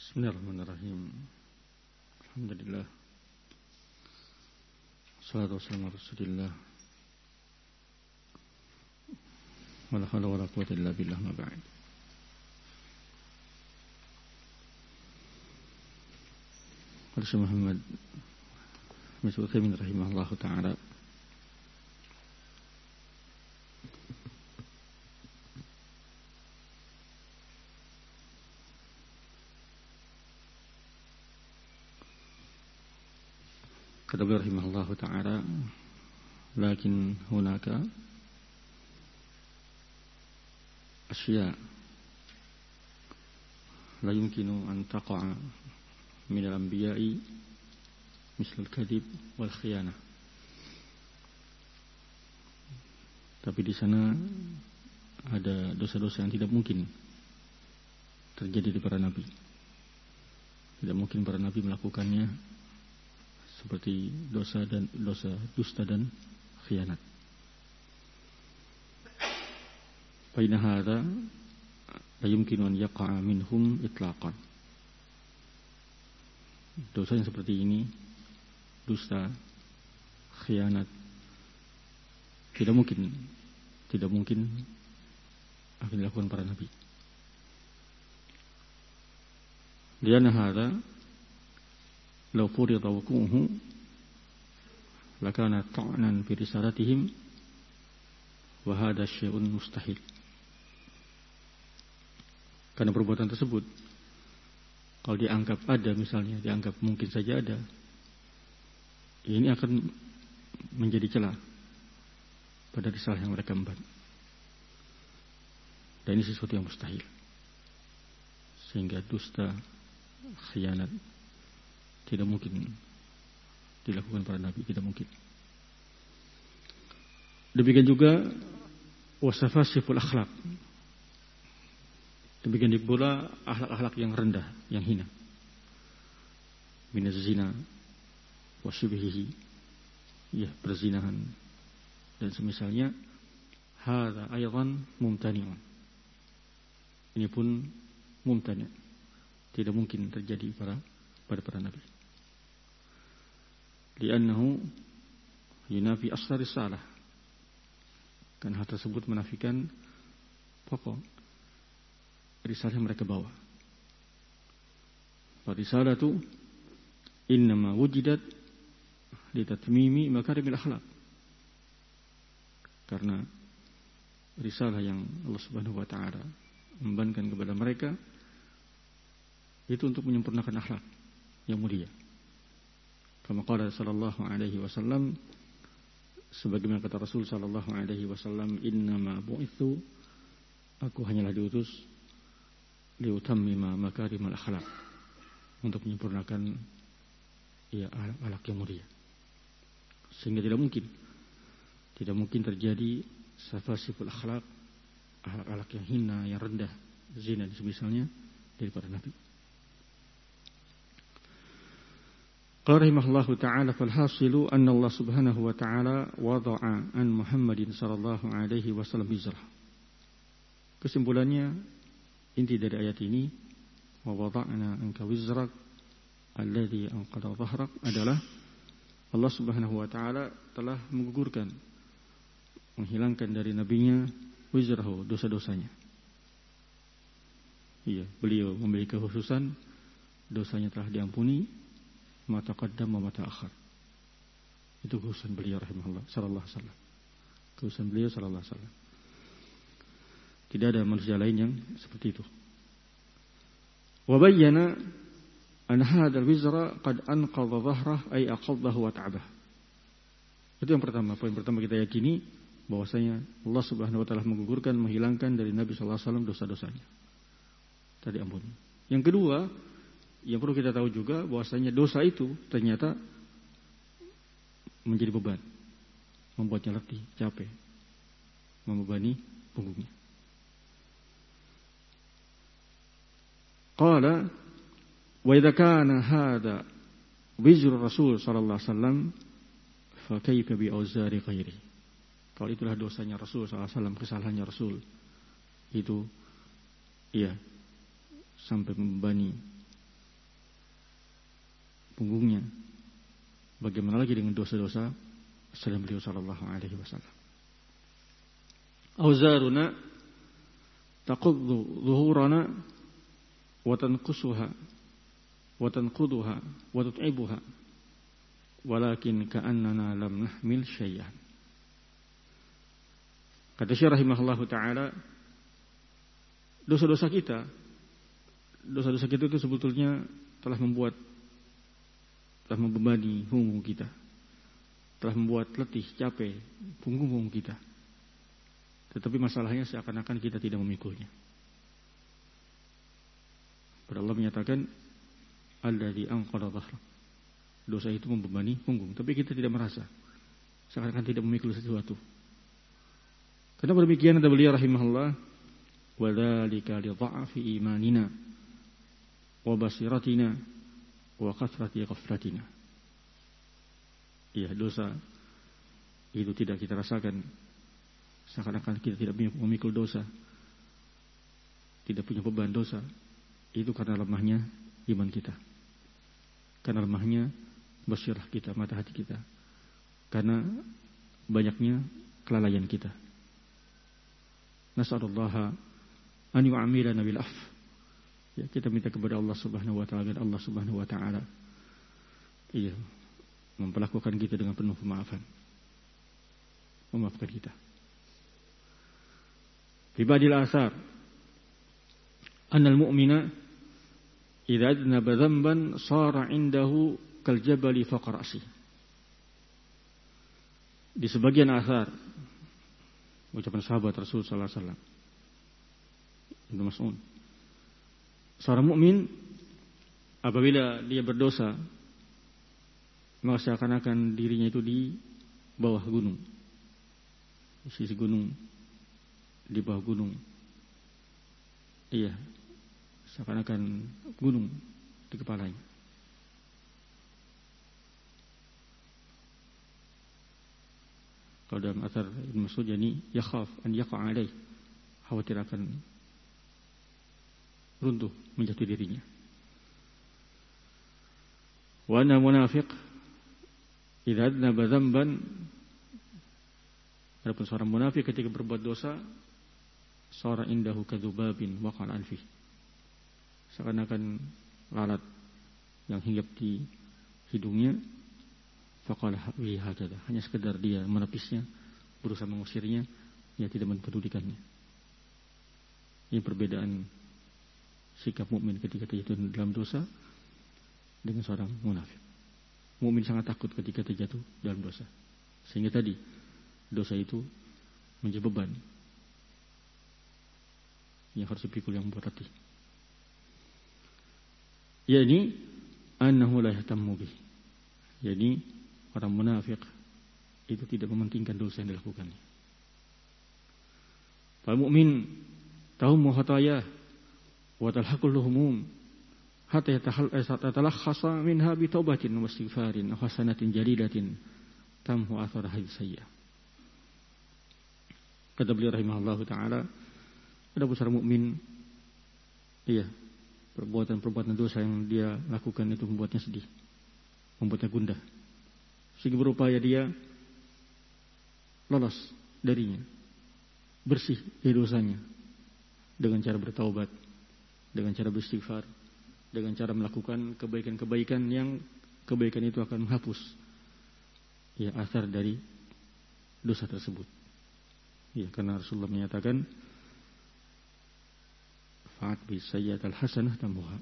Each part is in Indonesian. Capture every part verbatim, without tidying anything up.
Bismillahirrahmanirrahim. Alhamdulillah. Wassalatu wassalamu ala Rasulillah. Wala haula wala quwwata illa billah, ma ba'd. Qala Syekh Muhammad bin Utsaimin rahimahullahu taala, kata beliau rahimahullahu ta'ala, lakin hunaka asya la yumkinu an taqa'a min al-anbiya'i misal al-kadhib wal khiyanah. Tapi di sana ada dosa-dosa yang tidak mungkin terjadi di para nabi. Tidak mungkin para nabi melakukannya, seperti dosa dan dosa dusta dan khianat. Fa inna hadza la yumkinu an yaqa'a minhum itlaqan. Dosa yang seperti ini, dusta, khianat, tidak mungkin tidak mungkin akan dilakukan para nabi. Lianna hadza law furida wuqu'uhu lakana ta'nan fi risalatihim wa hadha syai'un mustahil. Karena perbuatan tersebut kalau dianggap ada, misalnya dianggap mungkin saja ada, ini akan menjadi celah pada risalah yang mereka emban. Dan ini sesuatu yang mustahil. Sehingga dusta, khianat tidak mungkin dilakukan para nabi, tidak mungkin. Demikian juga wasafasiful akhlak. Demikian pula akhlak-akhlak yang rendah, yang hina. Minaz zina wa syibhihi, ya, perzinahan dan semisalnya. Hadza aidan mumtani'un. Ini pun mumtani', tidak mungkin terjadi pada pada para nabi. Li'annahu yunafi asal risalah. Karena hal tersebut menafikan pokok risalah yang mereka bawa. Risalatu innama wujidat litatmimi makarimil akhlak. Karena risalah yang Allah Subhanahu wa taala membankan kepada mereka itu untuk menyempurnakan akhlak yang mulia. Kama qala sallallahu alaihi wasallam, sebagaimana kata Rasul sallallahu alaihi wasallam, innama bu'itsu, aku hanyalah diutus liutammima makarimal akhlak, untuk menyempurnakan ya akhlak yang mulia. Sehingga tidak mungkin tidak mungkin terjadi safasiful akhlak, akhlak yang hina, yang rendah, zina dan semisalnya dari para nabi. Qala rahimahullahu ta'ala, fal hasilu anna Allah subhanahu wa ta'ala wada'a an Muhammadin sallallahu alaihi wasallam hijrah. Kesimpulannya, inti dari ayat ini, wa wada'na anka wizrak alladhi anqadha dhahrak, adalah Allah subhanahu wa ta'ala telah menggugurkan, menghilangkan dari nabinya wizrahu, dosa-dosanya. Iya, beliau memiliki kekhususan, dosanya telah diampuni, ma taqaddama wa ma ta'akhkhar. Itu kekhususan beliau rahimahullah sallallahu alaihi wasallam. Kekhususan beliau sallallahu alaihi wasallam. Tidak ada manusia lain yang seperti itu. Wa bayyana an hadzal wizra qad anqadha dhahrah ay aqaddahu wa ta'abah. Itu yang pertama, poin pertama kita yakini bahwasanya Allah Subhanahu wa taala menggugurkan, menghilangkan dari Nabi sallallahu alaihi wasallam dosa-dosanya. Tadi ampun. Yang kedua, yang perlu kita tahu juga bahwasanya dosa itu ternyata menjadi beban, membuatnya letih, capek, membebani punggungnya. Qala wa idza kana hadza wizru Rasul sallallahu alaihi wasallam fa kaifa bi auzari ghairi. Kalau itulah dosanya Rasul sallallahu alaihi wasallam, kesalahannya Rasul itu, iya, sampai membebani punggungnya. Bagaimana lagi dengan dosa-dosa selain beliau sallallahu alaihi wasallam. Auzaruna taquddu zuhurana wa tanqusuha wa tanquduha wa tut'ibuha walakin ka'annana lam nahmil syai'an. Kata Syekh rahimahullahu taala, dosa-dosa kita dosa-dosa kita itu sebetulnya telah membuat telah membebani punggung kita, telah membuat letih, capek punggung-punggung kita. Tetapi masalahnya seakan-akan kita tidak memikulnya. Padahal Allah menyatakan alladzi anqadha dhahrak. Dosa itu membebani punggung, tapi kita tidak merasa. Seakan-akan tidak memikul sesuatu. Karena demikian kata beliau rahimahullah, wa dzalika li dha'fi imanina wa basiratina wa kathrati ghaflatina. Iya, dosa itu tidak kita rasakan. Seakan-akan kita tidak memikul dosa, tidak punya beban dosa. Itu karena lemahnya iman kita, karena lemahnya basirah kita, mata hati kita, karena banyaknya kelalaian kita. Nas'alullaha an yu'amilana bil af. Ya, kita minta kepada Allah Subhanahu wa taala agar Allah Subhanahu wa taala iya memperlakukan kita dengan penuh pemaafan. Memaafkan kita. Ibadil asar annal mu'mina idza adnaba dhanban sara 'indahu kal jabali fawqa ra'si. Di sebagian asar ucapan sahabat Rasul sallallahu alaihi wasallam Ibnu Mas'ud, seorang mukmin apabila dia berdosa maka seakan-akan dirinya itu di bawah gunung, di sisi gunung, di bawah gunung. Iya, seakan-akan gunung di kepalanya. Kalau dalam athar Ibnu Mas'ud yani yakhaf an yaqa' alaih, khawatir akan runtuh menjatuh dirinya. Wa anna munafiq idza adnaba dzamban, adapun seorang munafik ketika berbuat dosa, sara indahu kadzubabin waqal anfi, seakan-akan lalat yang hinggap di hidungnya. Faqala hawi hakada, hanya sekedar dia menepisnya, berusaha mengusirnya, dia tidak mempedulikannya. Ini perbedaan sikap mukmin ketika terjatuh dalam dosa dengan seorang munafik. Mukmin sangat takut ketika terjatuh dalam dosa, sehingga tadi dosa itu menjadi beban yang harus dipikul, yang membuat hati. Yani annahu la yahtammu bih. Jadi orang munafik itu tidak mementingkan dosa yang dilakukannya. Para mukmin tahu muhataya wa talhaqul humum hatta yatalakhasa minha bi taubatin wa istighfarin wa hasanatin jalilatin tamhu athar sayyi'ah. Kata beliau rahimahullahu taala, ada seorang mukmin, iya, perbuatan-perbuatan dosa yang dia lakukan itu membuatnya sedih, membuatnya gundah, sehingga berupaya dia lolos darinya, bersih dari dosanya dengan cara bertaubat, dengan cara beristighfar, dengan cara melakukan kebaikan-kebaikan yang kebaikan itu akan menghapus ya asar dari dosa tersebut. Ya, karena Rasulullah menyatakan fa'at bi sayyi'atil hasanah tamuha.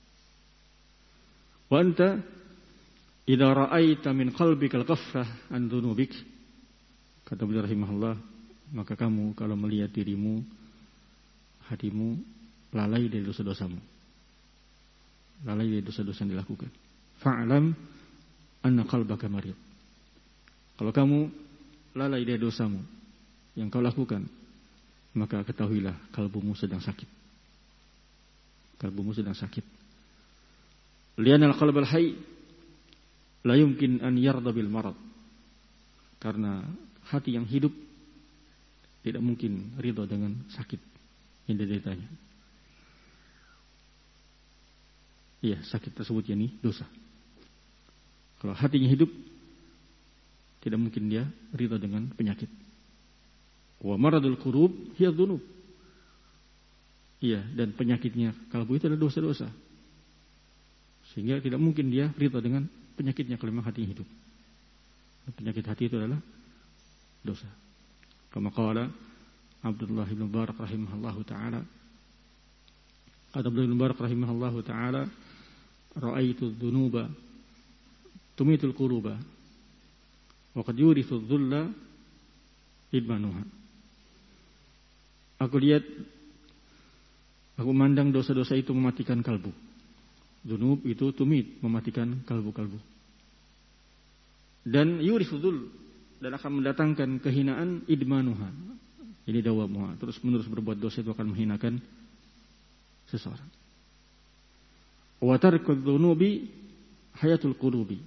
Wa anta idza ra'aita min qalbikal ghafrah an dzunubik, kata beliau rahimahullah, maka kamu kalau melihat dirimu, hatimu lalai dari dosa-dosamu, lalai dari dosa-dosa yang dilakukan, fa'lam anna qalbaka marid. Kalau kamu lalai dari dosamu yang kau lakukan, maka ketahuilah kalbumu sedang sakit. Kalbumu sedang sakit. Lianal qalbal hayy la yumkin an yarda bil marad. Karena hati yang hidup tidak mungkin ridha dengan sakit yang dideritanya. Iya, sakit tersebut yakni dosa. Kalau hatinya hidup, tidak mungkin dia ridha dengan penyakit. Wa maradul qulub hiya dzunub. Iya, dan penyakitnya kalbu itu adalah dosa-dosa. Sehingga tidak mungkin dia ridha dengan penyakitnya kalau memang hatinya hidup. Penyakit hati itu adalah dosa. Kama qala Abdullah bin Mubarak rahimahullahu taala. Abdullah bin Mubarak rahimahullahu taala, ra'aitu dzunuba tumitul quluba wa qad yurithu dzulla idmanuha. Aku lihat, aku memandang dosa-dosa itu mematikan kalbu. Dzunub itu tumit, mematikan kalbu-kalbu. Dan yurithu dzul, dan akan mendatangkan kehinaan idmanuha. Ini dawamuha. Terus menerus berbuat dosa itu akan menghinakan seseorang. Wa tarku dzunubi hayatul qulubi.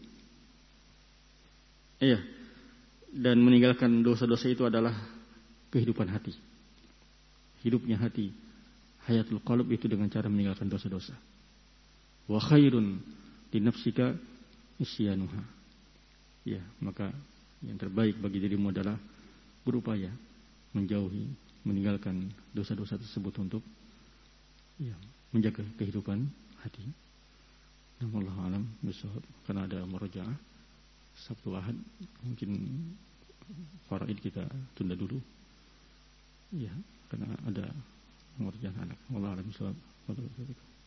Iya. Dan meninggalkan dosa-dosa itu adalah kehidupan hati. Hidupnya hati. Hayatul qalb itu dengan cara meninggalkan dosa-dosa. Wa khairun li nafsika isyanuha. Ya, maka yang terbaik bagi dirimu adalah berupaya menjauhi, meninggalkan dosa-dosa tersebut untuk ya, menjaga kehidupan hati. Wallahu a'lam bishawab. Karena ada murajaah Sabtu Ahad, mungkin faraid kita tunda dulu. Ya, karena ada murajaah anak. Wallahu a'lam bishawab.